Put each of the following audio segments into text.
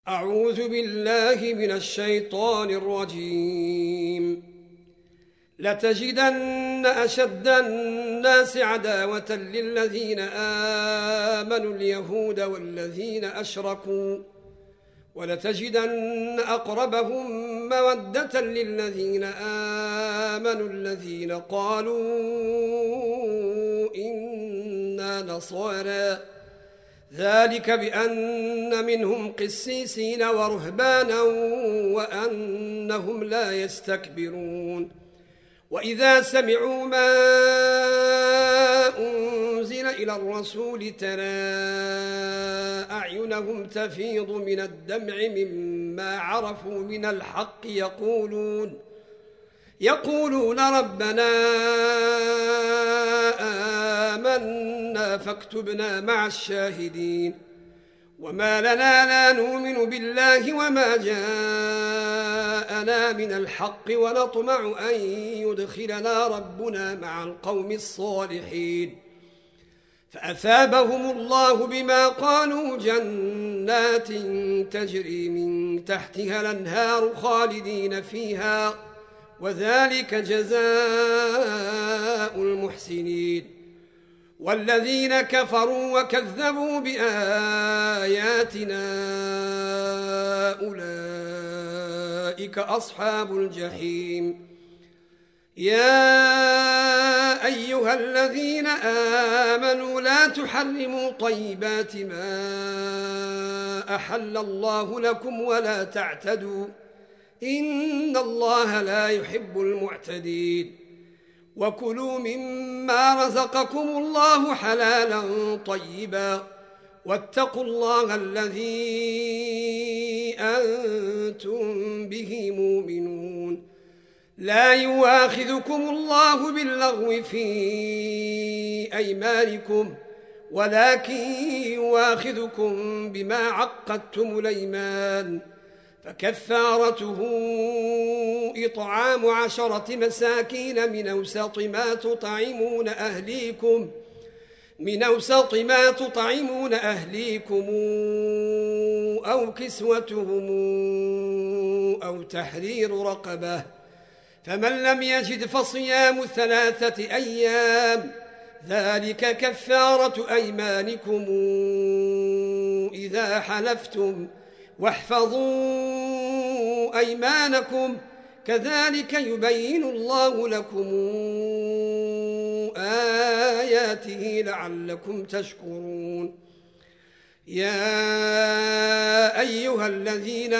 أعوذ بالله من الشيطان الرجيم. لتجدن أشد الناس عداوة للذين آمنوا اليهود والذين أشركوا، ولتجدن أقربهم مودة للذين آمنوا الذين قالوا إنا نصارى، ذلك بأن منهم قسيسين ورهبانا وأنهم لا يستكبرون. وإذا سمعوا ما أنزل إلى الرسول ترى أعينهم تفيض من الدمع مما عرفوا من الحق يقولون ربنا آمنا فاكتبنا مع الشاهدين. وما لنا لا نؤمن بالله وما جاءنا من الحق ونطمع أن يدخلنا ربنا مع القوم الصالحين. فأثابهم الله بما قالوا جنات تجري من تحتها الأنهار خالدين فيها، وذلك جزاء المحسنين. والذين كفروا وكذبوا بآياتنا أولئك أصحاب الجحيم. يا أيها الذين آمنوا لا تحرموا طيبات ما أحل الله لكم ولا تعتدوا، إن الله لا يحب المعتدين. وكلوا مما رزقكم الله حلالا طيبا، واتقوا الله الذي أنتم به مؤمنون. لا يؤاخذكم الله باللغو في أيمانكم، ولكن يؤاخذكم بما عقدتم الأيمان، فكفارته إطعام 10 مساكين من أوسط ما تطعمون أهليكم أو كسوتهم أو تحرير رقبة، فمن لم يجد فصيام 3 أيام، ذلك كفارة أيمانكم إذا حلفتم، واحفظوا أيمانكم، كذلك يبين الله لكم آياته لعلكم تشكرون. يا أيها الذين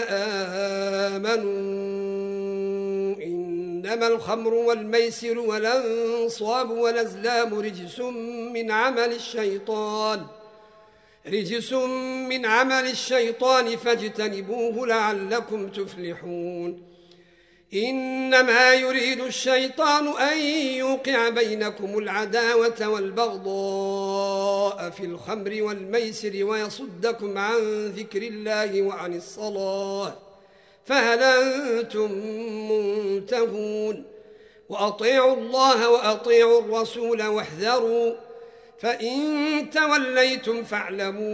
آمنوا إنما الخمر والميسر والأنصاب والأزلام رجس من عمل الشيطان فاجتنبوه لعلكم تفلحون. إنما يريد الشيطان أن يوقع بينكم العداوة والبغضاء في الخمر والميسر ويصدكم عن ذكر الله وعن الصلاة، فهل أنتم منتهون؟ وأطيعوا الله وأطيعوا الرسول واحذروا، فإن توليتم فاعلموا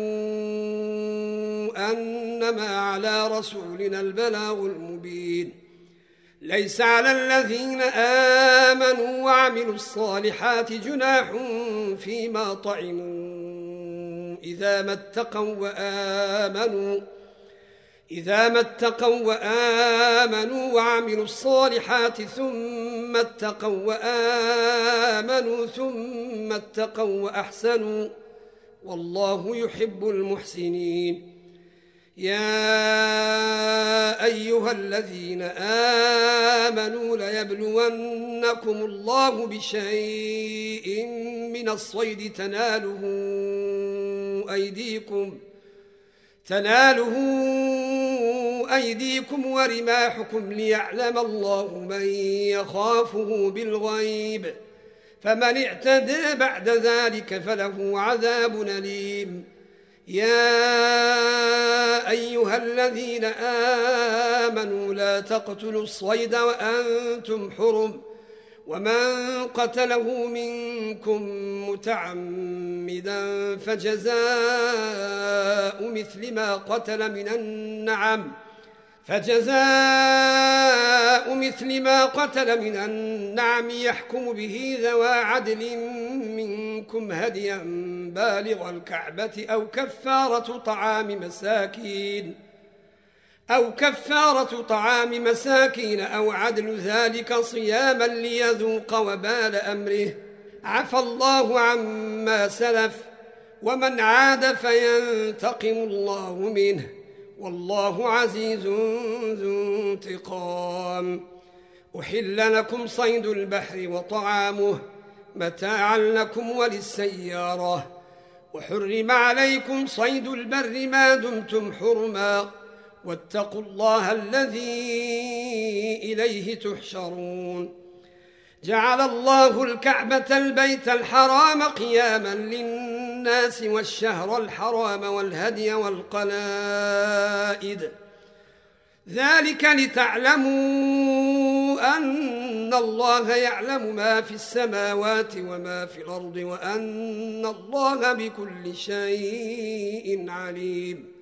أنما على رسولنا البلاغ المبين. ليس على الذين آمنوا وعملوا الصالحات جناح فيما طعموا إذا ما اتقوا وآمنوا وعملوا الصالحات ثم اتقوا وآمنوا ثم اتقوا وأحسنوا، والله يحب المحسنين. يا أيها الذين آمنوا ليبلونكم الله بشيء من الصيد تناله أيديكم ورماحكم ليعلم الله من يخافه بالغيب، فمن اعتدى بعد ذلك فله عذاب أليم. يا أيها الذين آمنوا لا تقتلوا الصيد وأنتم حرم، ومن قتله منكم متعمدا فجزاء مثل ما قتل من النعم يحكم به ذوى عدل منكم هديا بالغ الكعبة أو كفارة طعام مساكين أو عدل ذلك صياما ليذوق وبال أمره. عفى الله عما سلف ومن عاد فينتقم الله منه والله عزيز ذو انتقام. أحل لكم صيد البحر وطعامه متاعا لكم وللسيارة وحرم عليكم صيد البر ما دمتم حرما واتقوا الله الذي إليه تحشرون. جعل الله الكعبة البيت الحرام قياما للناس والشهر الحرام والهدي والقلائد ذلك لتعلموا أن الله يعلم ما في السماوات وما في الأرض وأن الله بكل شيء عليم.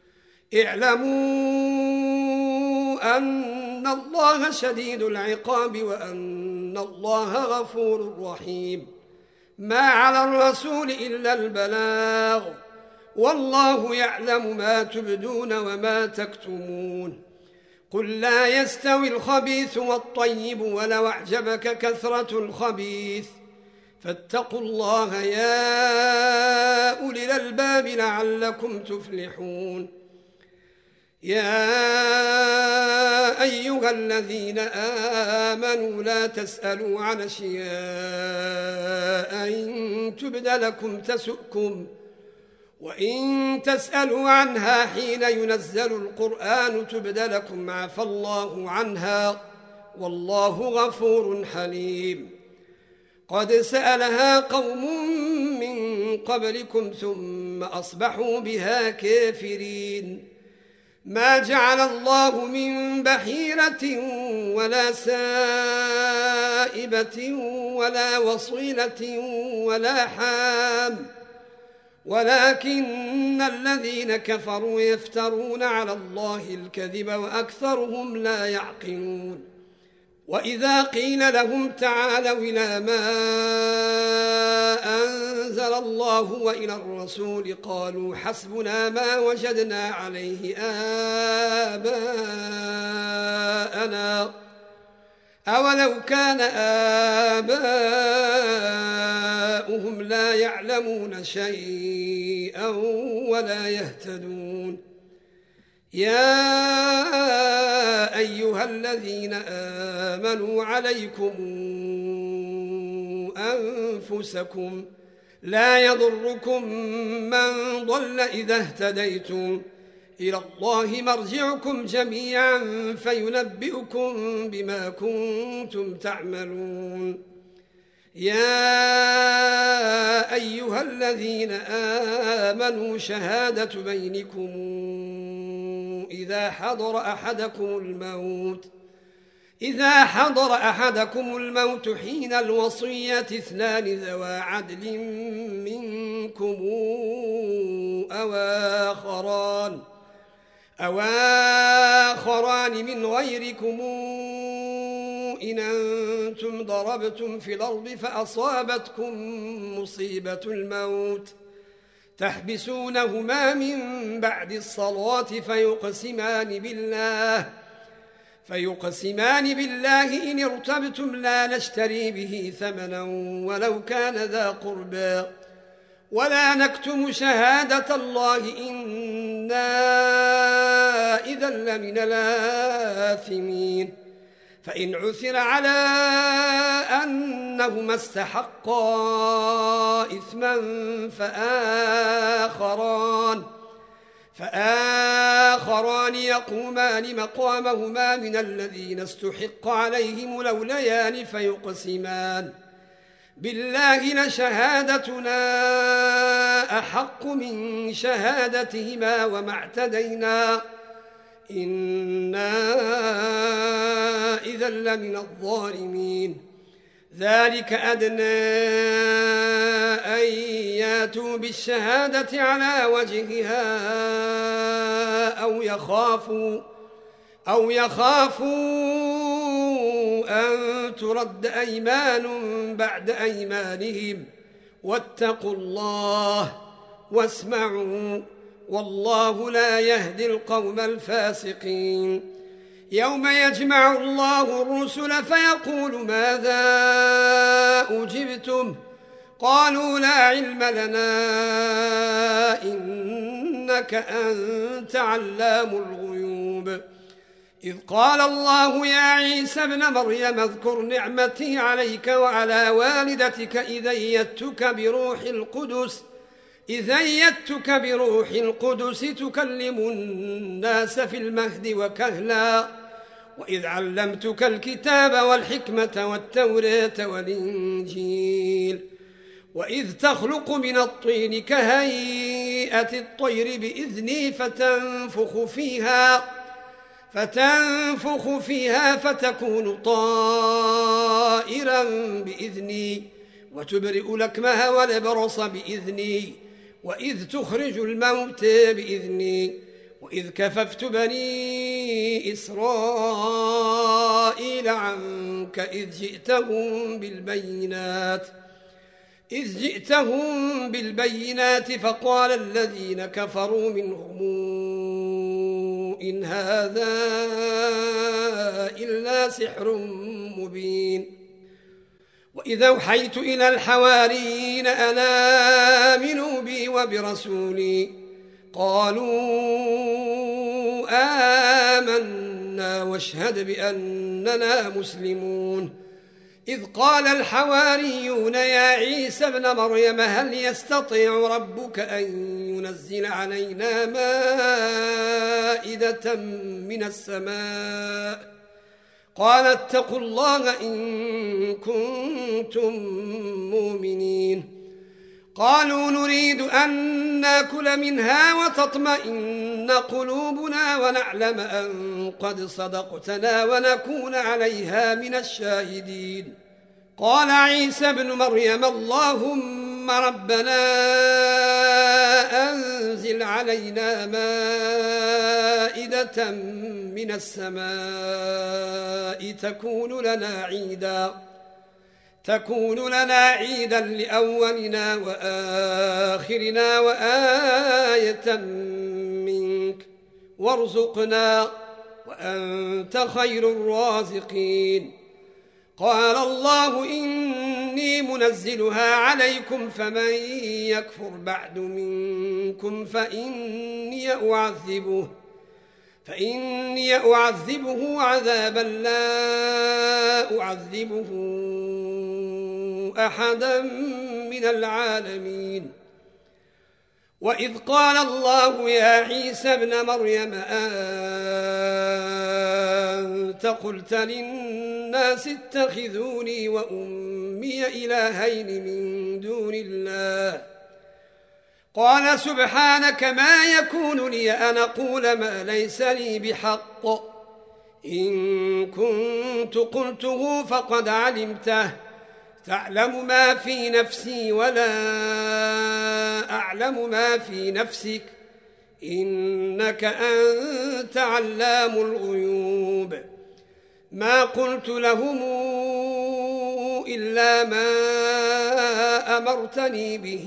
اعلموا أن الله شديد العقاب وأن الله غفور رحيم. ما على الرسول إلا البلاغ والله يعلم ما تبدون وما تكتمون. قل لا يستوي الخبيث والطيب ولو أعجبك كثرة الخبيث فاتقوا الله يا أولي الألباب لعلكم تفلحون. يا أيها الذين آمنوا لا تسألوا عن أشياء إن تبد لكم تسؤكم وإن تسألوا عنها حين ينزل القرآن تبد لكم عفى الله عنها والله غفور حليم. قد سألها قوم من قبلكم ثم أصبحوا بها كافرين. ما جعل الله من بحيرة ولا سائبة ولا وصيلة ولا حام ولكن الذين كفروا يفترون على الله الكذب وأكثرهم لا يعقلون. وإذا قيل لهم تعالوا إلى ما أنزل الله وإلى الرسول قالوا حسبنا ما وجدنا عليه آباءنا أولو كان آباؤهم لا يعلمون شيئا ولا يهتدون. يا أيها الذين آمنوا عليكم أنفسكم لا يضركم من ضل إذا اهتديتم إلى الله مرجعكم جميعا فينبئكم بما كنتم تعملون. يا أيها الذين آمنوا شهادة بينكم إذا حضر أحدكم الموت حين الوصية اثنان ذوى عدل منكم أو آخران من غيركم إن أنتم ضربتم في الأرض فأصابتكم مصيبة الموت تحبسونهما من بعد الصلاة فيقسمان بالله إن ارتبتم لا نشتري به ثمنا ولو كان ذا قربى ولا نكتم شهادة الله إنا إذا لمن الآثمين. فإن عثر على أنهما استحقا إثما فآخران يقومان مقامهما من الذين استحق عليهم الأوليان فيقسمان بالله لشهادتنا أحق من شهادتهما وما اعتدينا إنا إذا لمن الظالمين. ذلك أدنى أن ياتوا بالشهادة على وجهها أو يخافوا أن ترد أيمان بعد أيمانهم واتقوا الله واسمعوا والله لا يهدي القوم الفاسقين يوم يجمع الله الرسل فيقول ماذا أجبتم قالوا لا علم لنا إنك أنت علام الغيوب إذ قال الله يا عيسى ابن مريم اذكر نعمتي عليك وعلى والدتك إذ أيدتك بروح القدس تكلم الناس في المهد وكهلا وإذ علمتك الكتاب والحكمة والتوراة والإنجيل وإذ تخلق من الطين كهيئة الطير بإذني فتنفخ فيها فتكون طائرا بإذني وتبرئ الأكمه والأبرص بإذني وإذ تخرج الموتى بإذني وإذ كففت بني إسرائيل عنك إذ جئتهم بالبينات فقال الذين كفروا منهم إن هذا إلا سحر مبين وإذا أوحيت إلى الحواريين أن آمنوا بي وبرسولي قالوا آمنا واشهد بأننا مسلمون إذ قال الحواريون يا عيسى ابن مريم هل يستطيع ربك أن ينزل علينا مائدة من السماء قال اتقوا الله إن كنتم مؤمنين قالوا نريد أن ناكل منها وتطمئن قلوبنا ونعلم أن قد صدقتنا ونكون عليها من الشاهدين قال عيسى ابن مريم اللهم ربنا أنزل علينا مائدة من السماء تكون لنا عيدا لأولنا وآخرنا وآية منك وارزقنا وأنت خير الرازقين قال الله إني منزلها عليكم فمن يكفر بعد منكم فإني أعذبه عذابا لا أعذبه أحدا من العالمين وإذ قال الله يا عيسى ابن مريم أنت قلت للناس اتخذوني وأمي إلهين من دون الله قال سبحانك ما يكون لي أن أقول ما ليس لي بحق إن كنت قلته فقد علمته تعلم ما في نفسي ولا أعلم ما في نفسك إنك أنت علام الغيوب ما قلت لهم إلا ما أمرتني به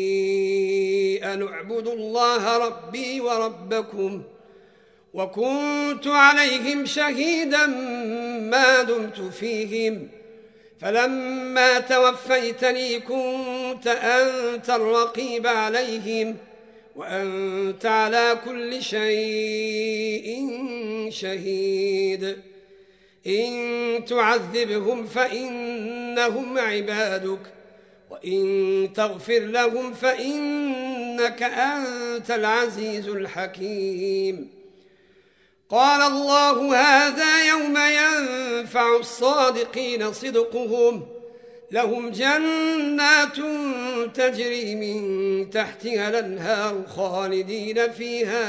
أن اعبدوا الله ربي وربكم وكنت عليهم شهيدا ما دمت فيهم فلما توفيتني كنت أنت الرقيب عليهم وأنت على كل شيء شهيد إن تعذبهم فإنهم عبادك وإن تغفر لهم فإنك أنت العزيز الحكيم قال الله هذا يوم ينفع الصادقين صدقهم لهم جنات تجري من تحتها الأنهار خالدين فيها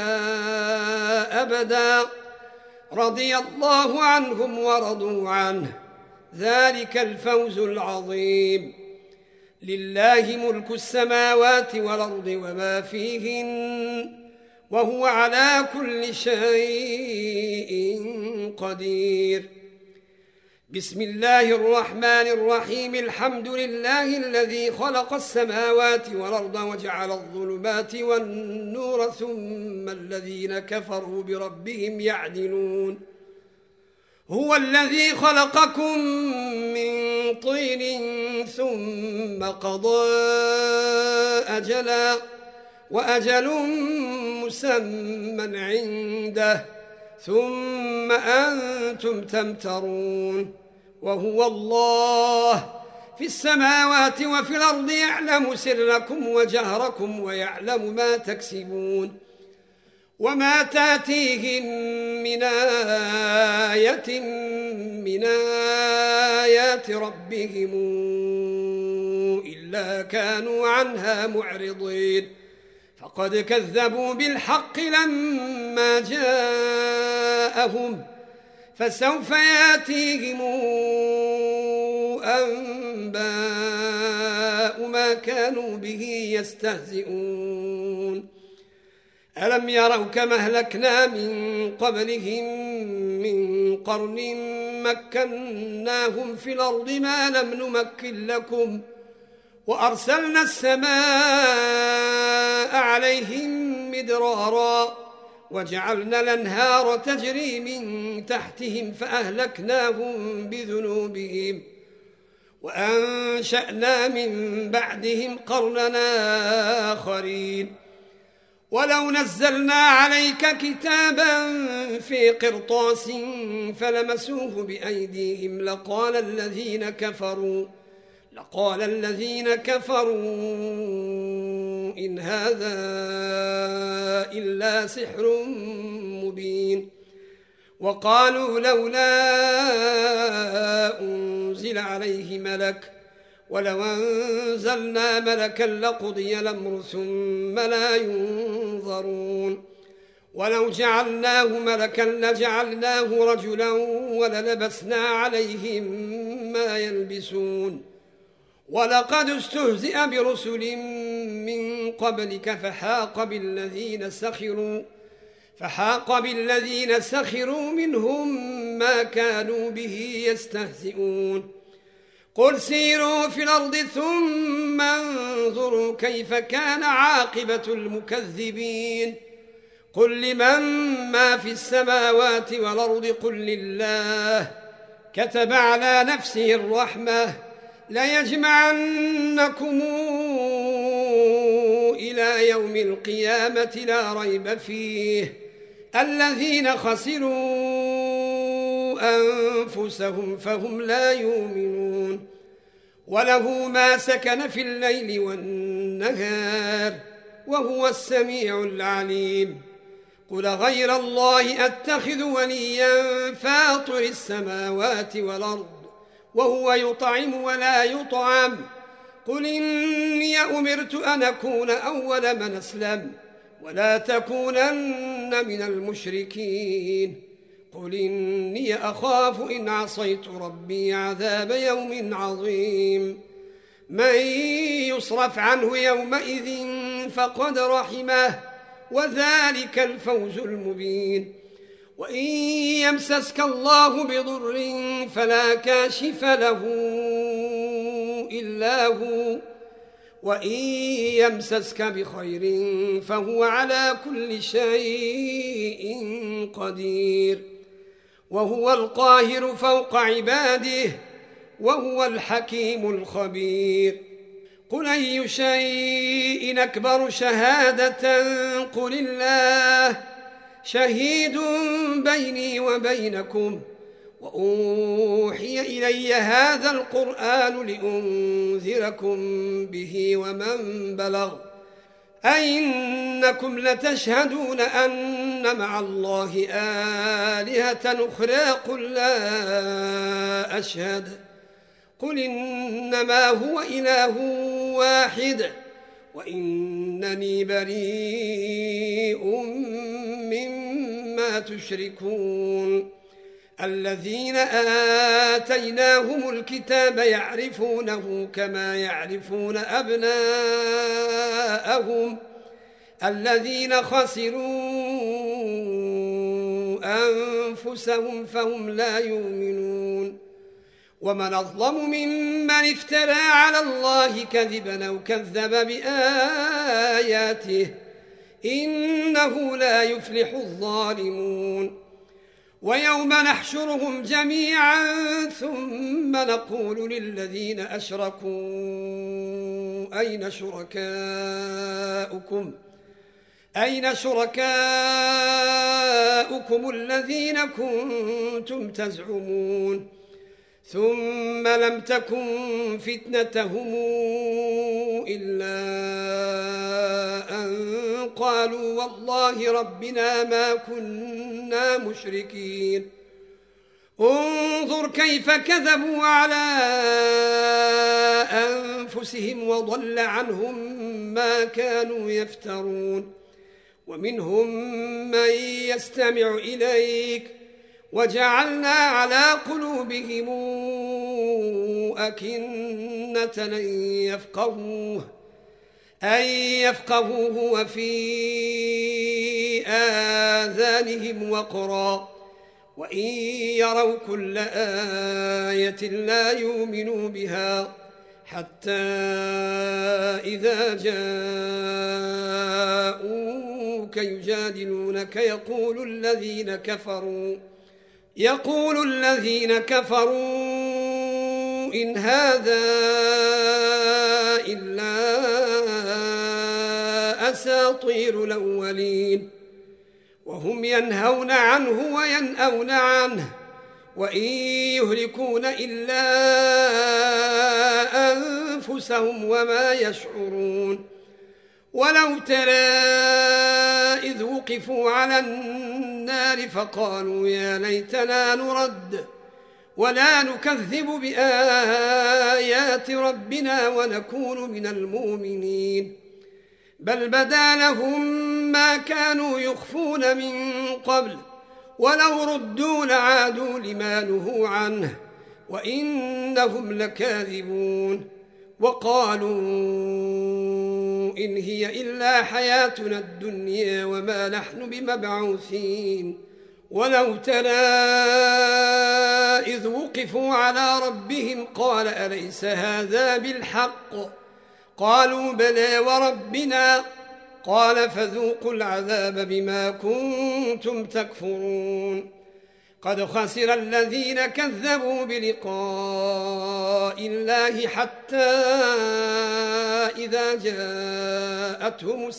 أبدا رضي الله عنهم ورضوا عنه ذلك الفوز العظيم. لله ملك السماوات والأرض وما فيهن وهو على كل شيء قدير. بسم الله الرحمن الرحيم. الحمد لله الذي خلق السماوات والأرض وجعل الظلمات والنور ثم الذين كفروا بربهم يعدلون. هو الذي خلقكم من طين ثم قضى أجلا وأجل مسمى عنده ثم أنتم تمترون. وهو الله في السماوات وفي الأرض يعلم سركم وجهركم ويعلم ما تكسبون. وما تأتيهم من آية من آيات ربهم إلا كانوا عنها معرضين. فقد كذبوا بالحق لما جاءهم فسوف يأتيهم أنباء ما كانوا به يستهزئون. ألم يروا كما أهلكنا من قبلهم من قرن مكناهم في الأرض ما لم نمكن لكم وأرسلنا السماء عليهم مدرارا وجعلنا الأنهار تجري من تحتهم فأهلكناهم بذنوبهم وأنشأنا من بعدهم قرننا آخرين. ولو نزلنا عليك كتابا في قرطاس فلمسوه بأيديهم لقال الذين كفروا إن هذا إلا سحر مبين. وقالوا لولا أنزل عليه ملك ولو أنزلنا ملكا لقضي الأمر ثم لا ينظرون. ولو جعلناه ملكا لجعلناه رجلا وللبسنا عليهم ما يلبسون. ولقد استهزئ برسل من قبلك فحاق بالذين سخروا منهم ما كانوا به يستهزئون. قل سيروا في الأرض ثم انظروا كيف كان عاقبة المكذبين. قل لمن ما في السماوات والأرض قل لله كتب على نفسه الرحمة ليجمعنكم إلى يوم القيامة لا ريب فيه الذين خسروا أنفسهم فهم لا يؤمنون. وله ما سكن في الليل والنهار وهو السميع العليم. قل غير الله أتخذ وليا فاطر السماوات والأرض وهو يطعم ولا يطعم. قل إني أمرت أن أكون أول من أسلم ولا تكونن من المشركين. قل إني أخاف إن عصيت ربي عذاب يوم عظيم. من يصرف عنه يومئذ فقد رحمه وذلك الفوز المبين. وإن يمسسك الله بضر فلا كاشف له إلا هو وإن يمسسك بخير فهو على كل شيء قدير. وهو القاهر فوق عباده وهو الحكيم الخبير. قل أي شيء أكبر شهادة قل الله شهيد بيني وبينكم وأوحي إلي هذا القرآن لأنذركم به ومن بلغ أئنكم لتشهدون أن مع الله آلهة أخرى قل لا أشهد قل إنما هو إله واحد وإنني بريء مما تشركون. الذين آتيناهم الكتاب يعرفونه كما يعرفون أبناءهم الذين خسروا أنفسهم فهم لا يؤمنون ومن أظلم ممن افترى على الله كذبا أو كذب بآياته إنه لا يفلح الظالمون ويوم نحشرهم جميعا ثم نقول للذين أشركوا أين شركاؤكم الذين كنتم تزعمون ثم لم تكن فتنتهم إلا أن قالوا والله ربنا ما كنا مشركين انظر كيف كذبوا على أنفسهم وضل عنهم ما كانوا يفترون ومنهم من يستمع إليك وجعلنا على قلوبهم أكنة أن يفقهوه وفي آذانهم وقرا وإن يروا كل آية لا يؤمنوا بها حتى إذا جاءوك يجادلونك يقول الذين كفروا إن هذا إلا أساطير الأولين وهم ينهون عنه وينأون عنه وإن يهلكون إلا أنفسهم وما يشعرون ولو ترى إذ وقفوا على النار فقالوا يا ليتنا نرد ولا نكذب بآيات ربنا ونكون من المؤمنين بل بدا لهم ما كانوا يخفون من قبل ولو ردوا لعادوا لما نهوا عنه وإنهم لكاذبون وقالوا إن هي إلا حياتنا الدنيا وما نحن بمبعوثين ولو ترى إذ وقفوا على ربهم قال أليس هذا بالحق قالوا بلى وربنا قال فذوقوا العذاب بما كنتم تكفرون قد خسر الذين كذبوا بلقاء الله حتى إذا جاءتهم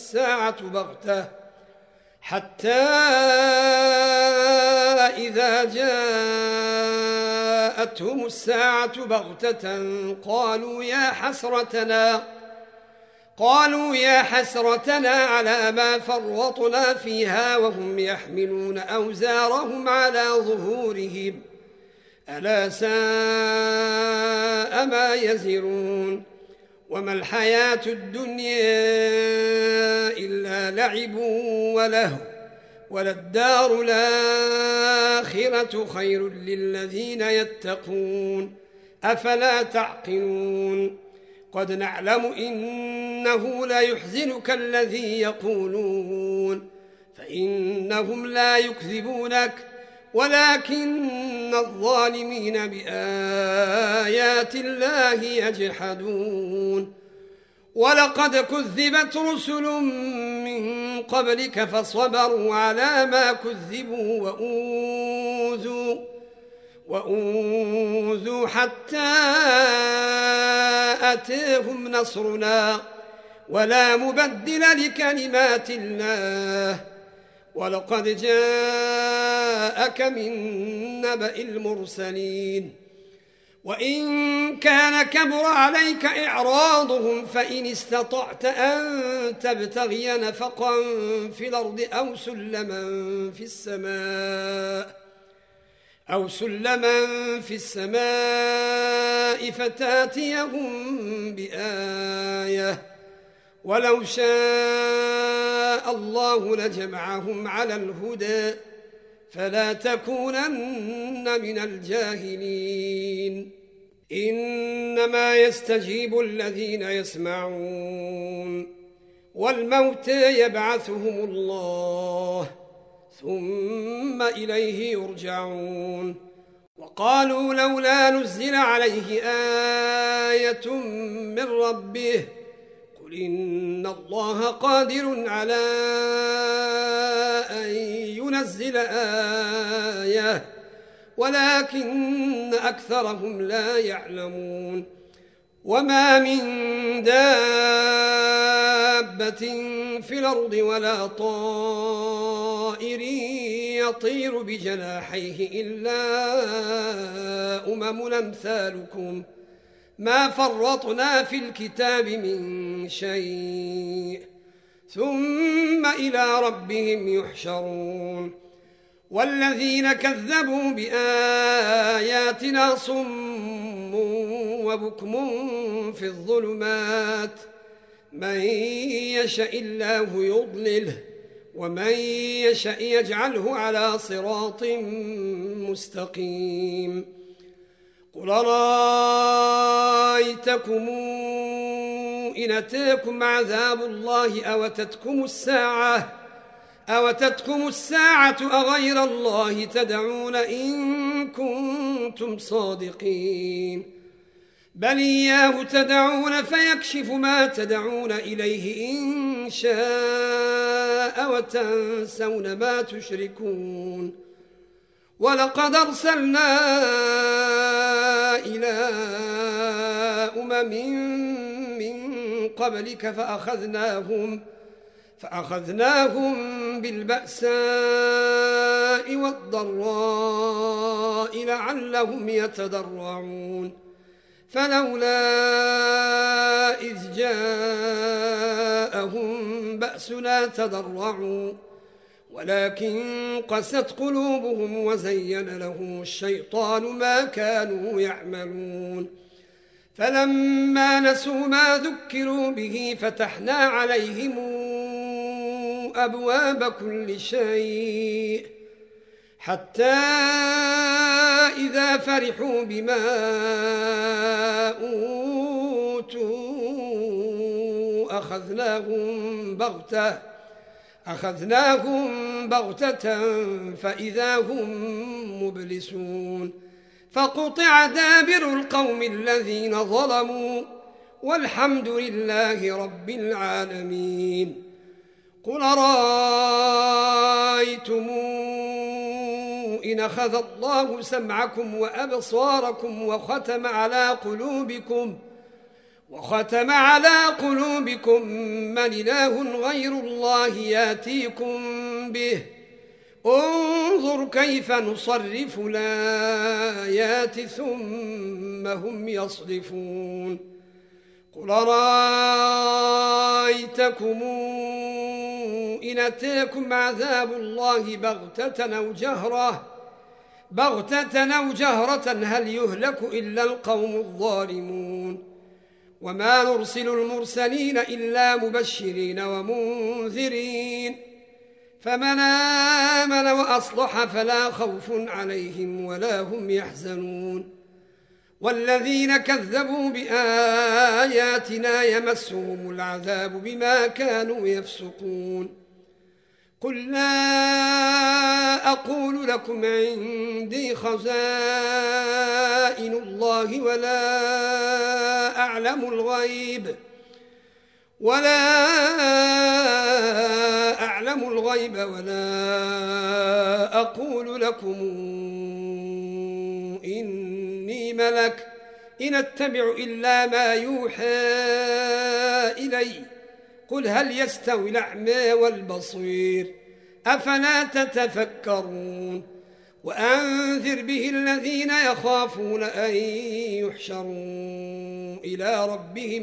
الساعة بغتة قالوا يا حسرتنا على ما فرطنا فيها وهم يحملون أوزارهم على ظهورهم ألا ساء ما يزرون وما الحياة الدنيا إلا لعب ولهو وللدار الآخرة خير للذين يتقون أفلا تعقلون قد نعلم إنه لا يحزنك الذي يقولون فإنهم لا يكذبونك ولكن الظالمين بآيات الله يجحدون ولقد كذبت رسل من قبلك فصبروا على ما كذبوا وأوذوا حتى أتاهم نصرنا ولا مبدل لكلمات الله ولقد جاءك من نبأ المرسلين وإن كان كبر عليك إعراضهم فإن استطعت أن تبتغي نفقا في الأرض أو سلما في السماء فتاتيهم بآية ولو شاء الله لجمعهم على الهدى فلا تكونن من الجاهلين. إنما يستجيب الذين يسمعون، والموتى يبعثهم الله ثم إليه يرجعون. وقالوا لولا نزل عليه آية من ربه قل إن الله قادر على أن ينزل آية ولكن أكثرهم لا يعلمون. وما من دابة في الأرض ولا طائر يطير بجناحيه إلا أمم أمثالكم ما فرطنا في الكتاب من شيء ثم إلى ربهم يحشرون. والذين كذبوا بآياتنا صم وبكم في الظلمات من يشاء الله يضلله ومن يشاء يجعله على صراط مستقيم. قل رأيتكم إن أتاكم عذاب الله أوتتكم الساعة أغير الله تدعون إن كنتم صادقين بل إياه تدعون فيكشف ما تدعون إليه إن شاء وتنسون ما تشركون. ولقد أرسلنا إلى من قبلك فأخذناهم بالبأساء والضراء لعلهم يتضرعون. فلولا إذ جاءهم بأسنا تضرعوا ولكن قست قلوبهم وزين لهم الشيطان ما كانوا يعملون. فلما نسوا ما ذكروا به فتحنا عليهم أبواب كل شيء حتى إذا فرحوا بما أوتوا أخذناهم بغتة فإذا هم مبلسون. فقطع دابر القوم الذين ظلموا والحمد لله رب العالمين. قل رأيتم إن أخذ الله سمعكم وأبصاركم وختم على قلوبكم من إله غير الله ياتيكم به انظر كيف نصرف الآيات ثم هم يصرفون. قل رأيتكم إن أتاكم عذاب الله بغتة أو جهرة هل يهلك إلا القوم الظالمون. وما نرسل المرسلين إلا مبشرين ومنذرين فمن آمن وأصلح فلا خوف عليهم ولا هم يحزنون. والذين كذبوا بآياتنا يمسهم العذاب بما كانوا يفسقون. قل لا أقول لكم عندي خزائن الله ولا أعلم الغيب ولا أقول لكم إني ملك إن أتبع إلا ما يوحى إلي. قل هل يستوي الأعمى والبصير أفلا تتفكرون. وأنذر به الذين يخافون أن يحشروا إلى ربهم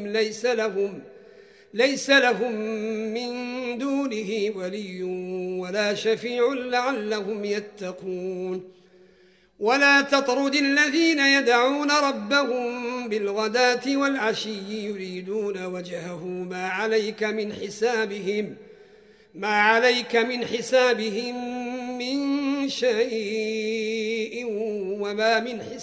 ليس لهم من دونه ولي ولا شفيع لعلهم يتقون. ولا تطرد الذين يدعون ربهم بالغداة والعشي يريدون وجهه ما عليك من حسابهم من شيء وما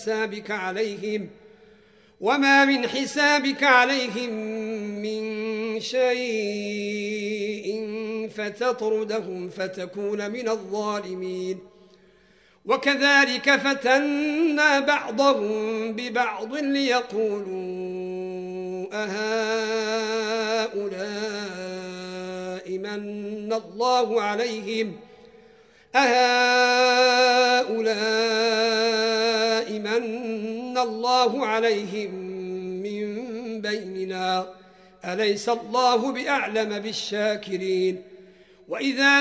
من حسابك عليهم من شيء فتطردهم فتكون من الظالمين. وكذلك فتنا بعضهم ببعض ليقولوا أهؤلاء من الله عليهم من بيننا أليس الله بأعلم بالشاكرين. وإذا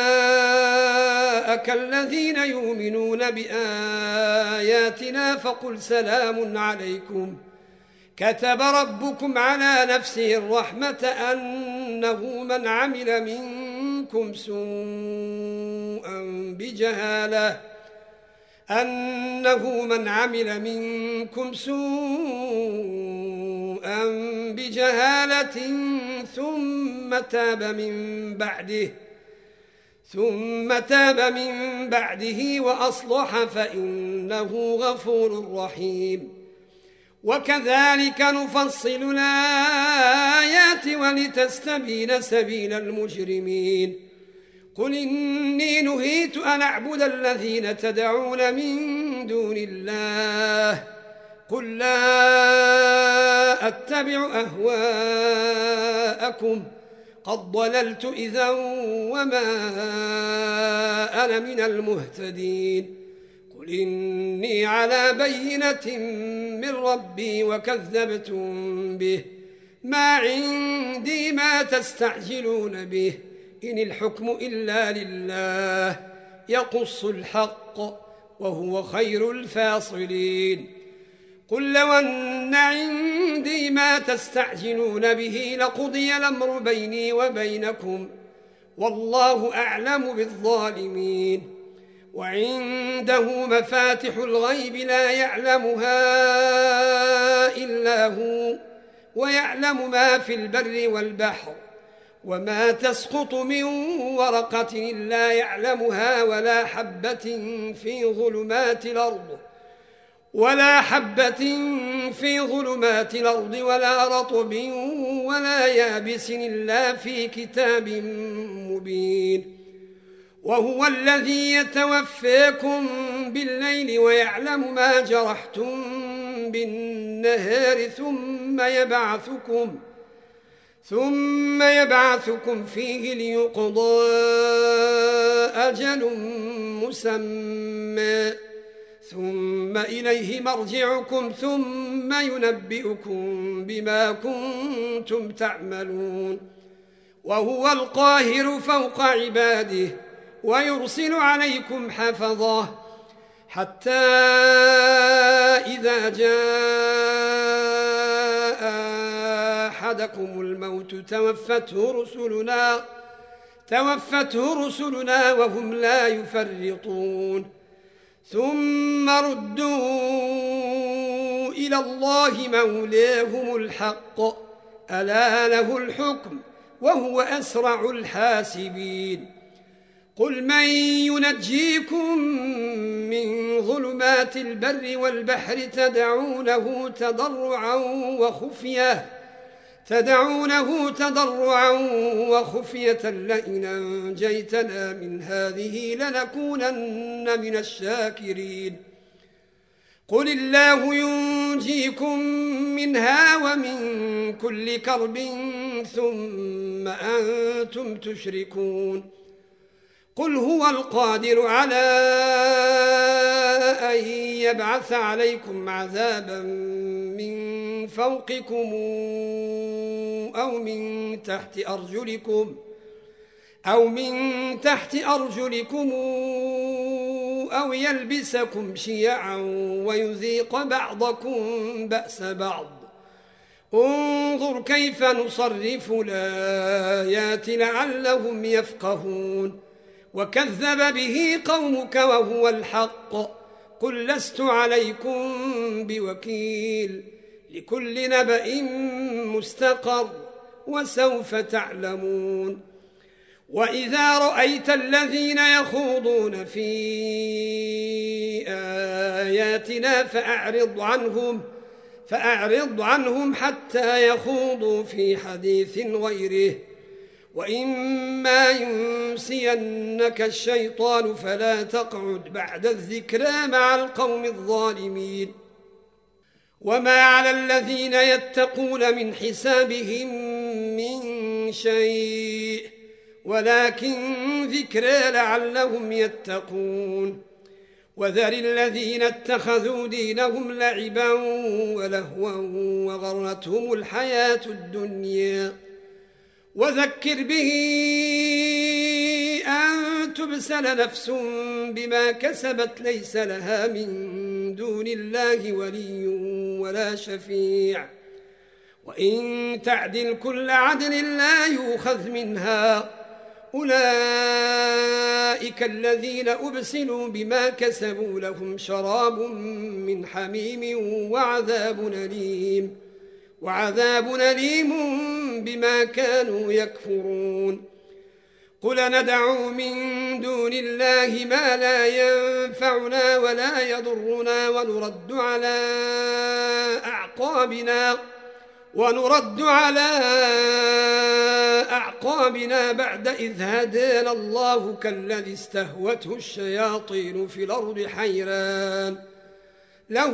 جاءك الذين يؤمنون بآياتنا فقل سلام عليكم كتب ربكم على نفسه الرحمة أنه من عمل منكم سوءا بجهالة ثم تاب من بعده وأصلح فإنه غفور رحيم. وكذلك نفصل الآيات ولتستبين سبيل المجرمين. قل إني نهيت أن أعبد الذين تدعون من دون الله قل لا أتبع أهواءكم قد ضللت إذا وما أنا من المهتدين. قل إني على بينة من ربي وكذبتم به ما عندي ما تستعجلون به إن الحكم إلا لله يقص الحق وهو خير الفاصلين. قل لو أن عندي ما تستعجلون به لقضي الأمر بيني وبينكم والله أعلم بالظالمين. وعنده مفاتح الغيب لا يعلمها إلا هو ويعلم ما في البر والبحر وما تسقط من ورقة إلا يعلمها ولا حبة في ظلمات الأرض ولا رطب ولا يابس إلا في كتاب مبين. وهو الذي يتوفاكم بالليل ويعلم ما جرحتم بالنهار ثم يبعثكم فيه ليقضى أجل مسمى ثم إليه مرجعكم ثم ينبئكم بما كنتم تعملون. وهو القاهر فوق عباده ويرسل عليكم حفظه حتى إذا جاء أحدكم الموت توفته رسلنا وهم لا يفرطون ثم ردوا إلى الله مولاهم الحق ألا له الحكم وهو أسرع الحاسبين. قل من ينجيكم من ظلمات البر والبحر تدعونه تضرعا وخفية لئن أنجيتنا من هذه لنكونن من الشاكرين. قل الله ينجيكم منها ومن كل كرب ثم أنتم تشركون. قل هو القادر على أن يبعث عليكم عذابا من فوقكم أو من تحت أرجلكم أو يلبسكم شيعا ويذيق بعضكم بأس بعض. انظر كيف نصرف الآيات لعلهم يفقهون. وكذب به قومك وهو الحق قل لست عليكم بوكيل لكل نبأ مستقر وسوف تعلمون. وإذا رأيت الذين يخوضون في آياتنا فأعرض عنهم حتى يخوضوا في حديث غيره، وإما ينسينك الشيطان فلا تقعد بعد الذكرى مع القوم الظالمين. وما على الذين يتقون من حسابهم من شيء، ولكن ذكرى لعلهم يتقون. وذر الذين اتخذوا دينهم لعبا ولهوا وغرتهم الحياة الدنيا، وذكر به أن تبسل نفس بما كسبت ليس لها من دون الله ولي ولا شفيع، وإن تعدل كل عدل لا يؤخذ منها. أولئك الذين أبسلوا بما كسبوا لهم شراب من حميم وعذاب أليم بما كانوا يكفرون. قل ندعو من دون الله ما لا ينفعنا ولا يضرنا ونرد على أعقابنا بعد إذ هدانا الله كالذي استهوته الشياطين في الأرض حيران له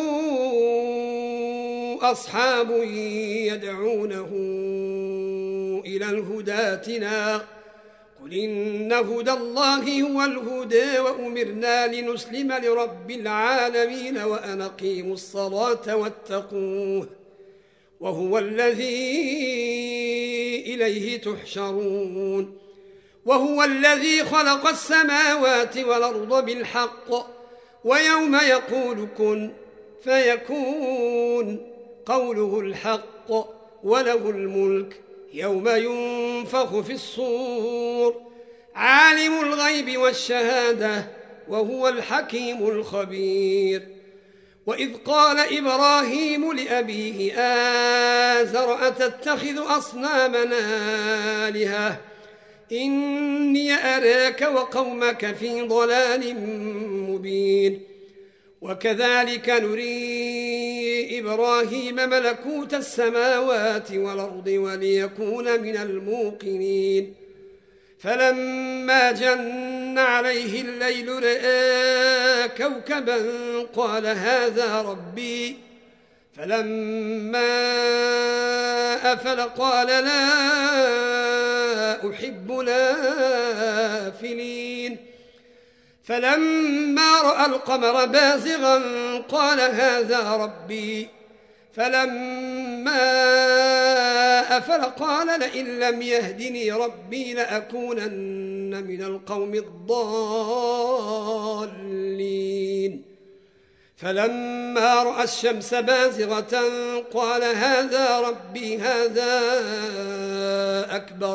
أصحاب يدعونه إلى الهدى ائتنا. قل إن هدى الله هو الهدى وأمرنا لنسلم لرب العالمين وأن أقيموا الصلاة واتقوه وهو الذي إليه تحشرون. وهو الذي خلق السماوات والأرض بالحق، ويوم يقول كن فيكون قوله الحق، وله الملك يوم ينفخ في الصور، عالم الغيب والشهادة وهو الحكيم الخبير. وإذ قال إبراهيم لأبيه آزر أتتخذ أصنامنا آلهة إني أراك وقومك في ضلال مبين. وكذلك نري إبراهيم ملكوت السماوات والأرض وليكون من الموقنين. فلما جن عليه الليل رأى كوكبا قال هذا ربي، فلما أفل قال لا أحب الآفلين. فلما رأى القمر بازغا قال هذا ربي، فلما أفل قال لئن لم يهدني ربي لأكونن من القوم الضالين. فلما رأى الشمس بازغة قال هذا ربي هذا أكبر.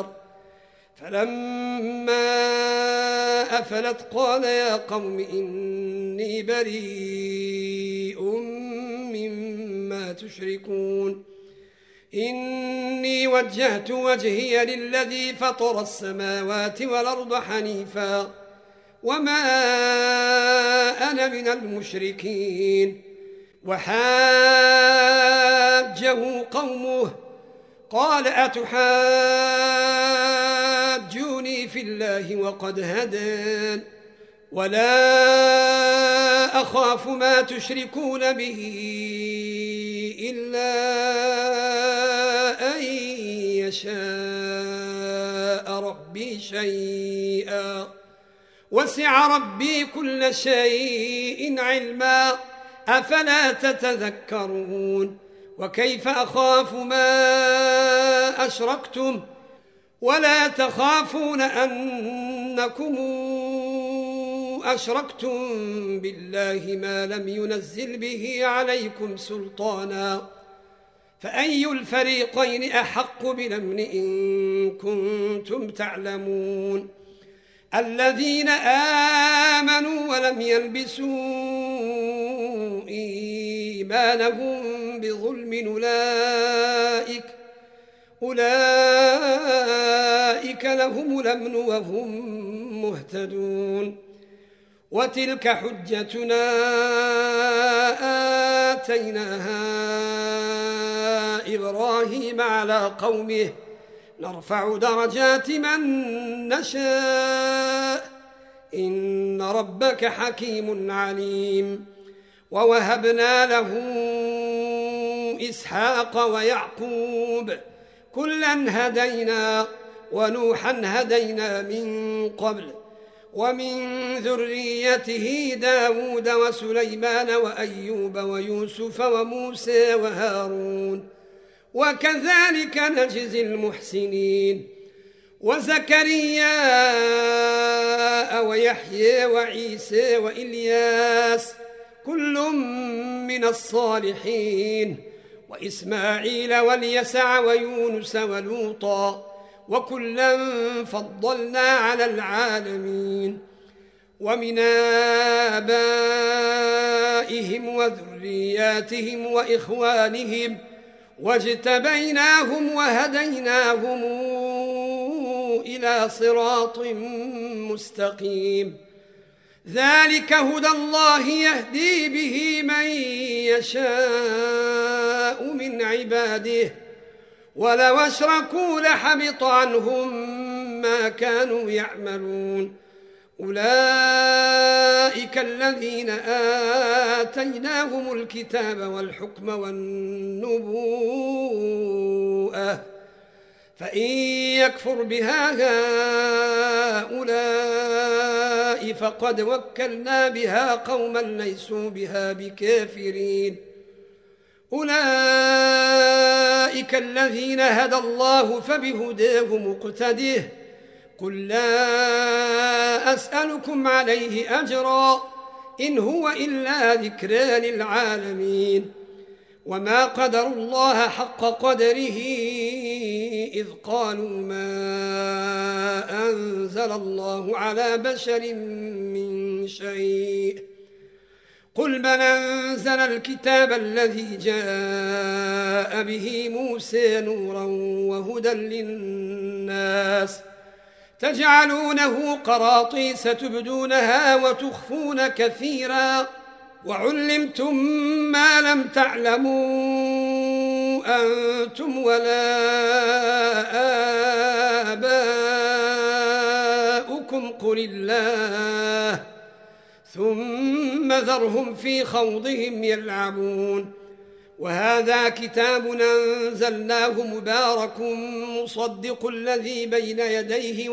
فلما أفلت قال يا قوم إني بريء مما تشركون. إني وجهت وجهي للذي فطر السماوات والأرض حنيفا وما أنا من المشركين. وحاجه قومه قال أتحاجوني في الله وقد هدان ولا أخاف ما تشركون به إلا أن يشاء ربي شيئا وسع ربي كل شيء علما أفلا تتذكرون. وكيف أخاف ما أشركتم ولا تخافون أنكم أشركتم بالله ما لم ينزل به عليكم سلطانا فأي الفريقين أحق بالأمن إن كنتم تعلمون. الذين آمنوا ولم يلبسوا إيمانهم بظلم أولئك أولئك لهم الأمن وهم مهتدون وتلك حجتنا آتيناها إبراهيم على قومه نرفع درجات من نشاء إن ربك حكيم عليم ووهبنا له إسحاق ويعقوب كلا هدينا ونوحا هدينا من قبل ومن ذريته داود وسليمان وأيوب ويوسف وموسى وهارون وكذلك نجزي المحسنين وزكريا ويحيى وعيسى وإلياس كل من الصالحين وإسماعيل واليسع ويونس ولوطا وكلا فضلنا على العالمين ومن آبائهم وذرياتهم وإخوانهم واجتبيناهم وهديناهم إلى صراط مستقيم ذلك هدى الله يهدي به من يشاء من عباده ولو أشركوا لحبط عنهم ما كانوا يعملون أولئك الذين آتيناهم الكتاب والحكم والنبوءة فإن يكفر بها هؤلاء فقد وكلنا بها قوما ليسوا بها بكافرين أولئك الذين هدى الله فبهداه مقتده قل لا أسألكم عليه أجرا إن هو إلا ذكرى للعالمين وما قدروا الله حق قدره إذ قالوا ما أنزل الله على بشر من شيء قل من أنزل الكتاب الذي جاء به موسى نورا وهدى للناس تجعلونه قراطيس تبدونها وتخفون كثيرا وعلمتم ما لم تعلموا أنتم ولا آباؤكم قل الله ثم ذرهم في خوضهم يلعبون وهذا كتاب أنزلناه مبارك مصدق الذي بين يديه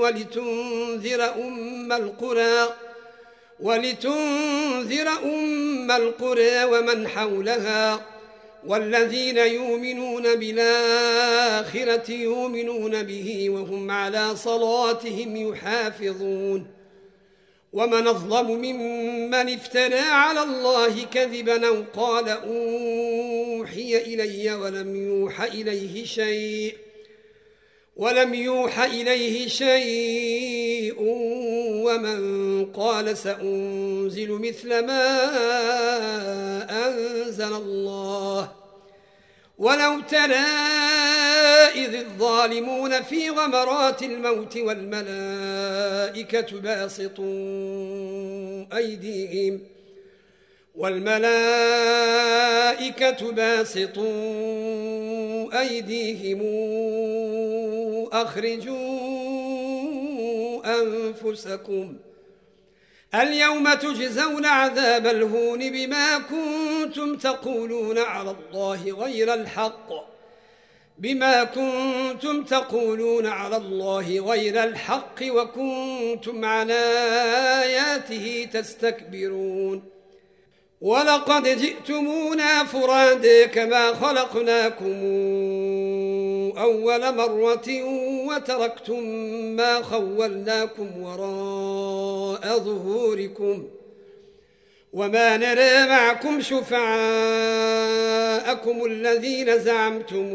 ولتنذر أم القرى ومن حولها والذين يؤمنون بالآخرة يؤمنون به وهم على صلاتهم يحافظون ومن أظلم ممن افترى على الله كذبا أو قال أوحي إلي ولم يوحى إليه شيء ومن قال سأنزل مثل ما أنزل الله ولو ترى إذ الظالمون في غمرات الموت والملائكة باسطوا أيديهم أخرجوا أنفسكم اليوم تجزون عذاب الهون بما كنتم تقولون على الله غير الحق وكنتم عن آياته تستكبرون ولقد جئتمونا فرادا كما خلقناكم أول مرة وتركتم ما خولناكم وراء ظهوركم وما نرى معكم شفعاءكم الذين زعمتم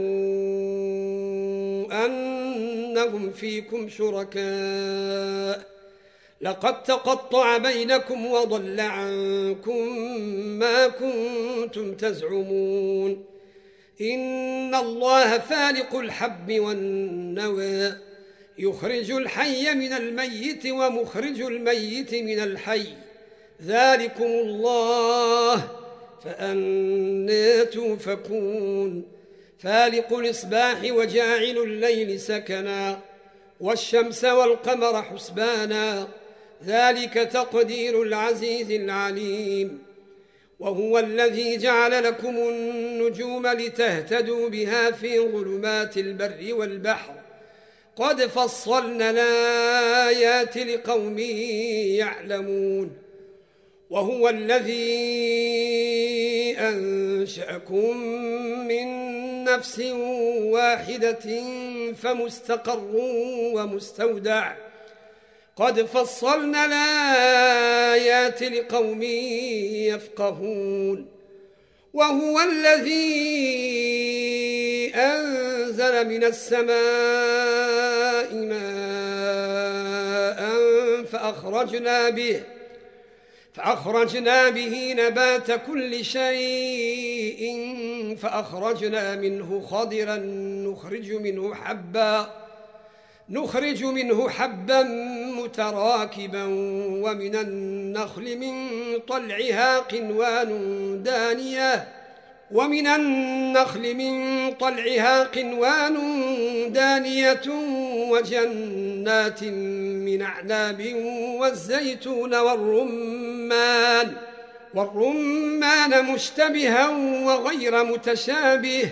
أنهم فيكم شركاء لقد تقطع بينكم وضل عنكم ما كنتم تزعمون إن الله فالق الحب والنوى يخرج الحي من الميت ومخرج الميت من الحي، ذلكم الله فأنى توفكون. فالق الإصباح وجاعل الليل سكنا والشمس والقمر حسبانا، ذلك تقدير العزيز العليم. وهو الذي جعل لكم النجوم لتهتدوا بها في ظلمات البر والبحر، قد فصلنا الآيات لقوم يعلمون. وهو الذي أنشأكم من نفس واحدة فمستقر ومستودع، قد فصلنا الآيات لقوم يفقهون. وهو الذي أنزل من السماء ماء فأخرجنا به نبات كل شيء فأخرجنا منه خضرا نخرج منه حبا متراكبا، ومن النخل من طلعها قنوان دانية وجنات من أعناب والزيتون والرمان مشتبها وغير متشابه،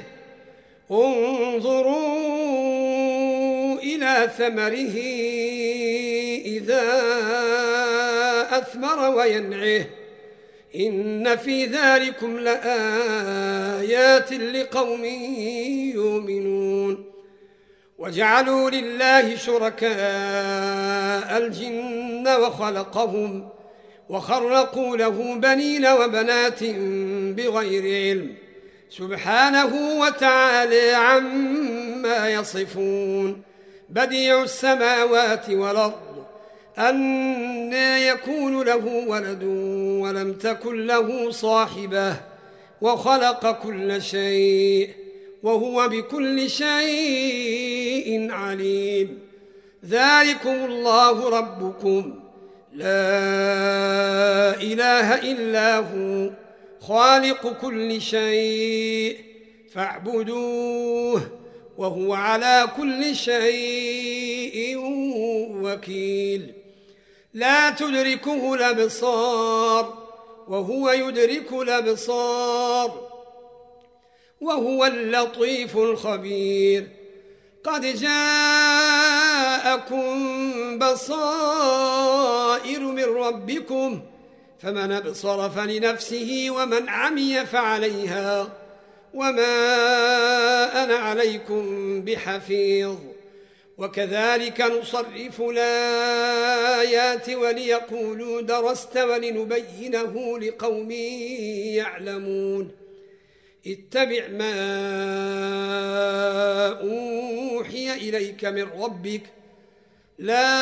انظروا إلى ثمره إذا أثمر وينعه، إن في ذلكم لآيات لقوم يؤمنون. وجعلوا لله شركاء الجن وخلقهم وخرقوا له بنين وبنات بغير علم، سبحانه وتعالى عما يصفون. بديع السماوات والأرض، أنى يكون له ولد ولم تكن له صاحبة، وخلق كل شيء وهو بكل شيء عليم. ذلكم الله ربكم لا إله إلا هو، خالق كل شيء فاعبدوه، وهو على كل شيء وكيل. لا تدركه الأبصار وهو يدرك الأبصار، وهو اللطيف الخبير. قد جاءكم بصائر من ربكم، فمن أبصر فلنفسه ومن عمي فعليها، وما أنا عليكم بحفيظ. وكذلك نصرف الآيات وليقولوا درست ولنبينه لقوم يعلمون. اتبع ما أوحي إليك من ربك لا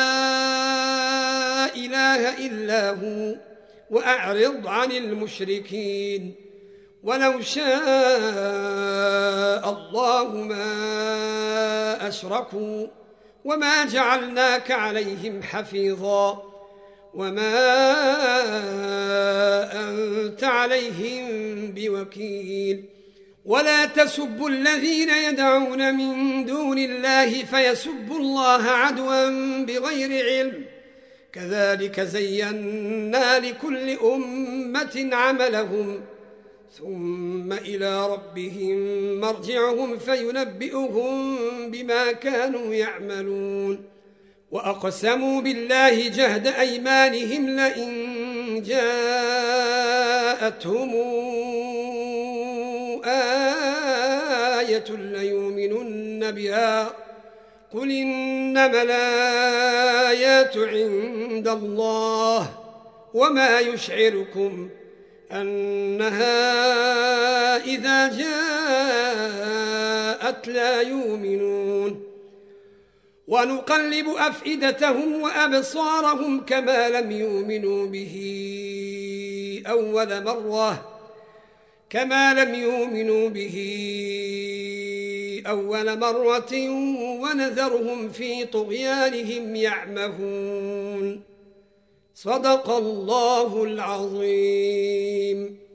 إله إلا هو، وأعرض عن المشركين. ولو شاء الله ما أشركوا وما جعلناك عليهم حفيظا، وما أنت عليهم بوكيل. ولا تسبوا الذين يدعون من دون الله فيسبوا الله عدوا بغير علم، كذلك زينا لكل أمة عملهم ثم إلى ربهم مرجعهم فينبئهم بما كانوا يعملون. وأقسموا بالله جهد أيمانهم لئن جاءتهم آية ليؤمنن بها، قل إنما الآيات عند الله وما يشعركم أنها إذا جاءت لا يؤمنون. ونقلب أفئدتهم وأبصارهم كما لم يؤمنوا به أول مرة ونذرهم في طغيانهم يعمهون. صدق الله العظيم.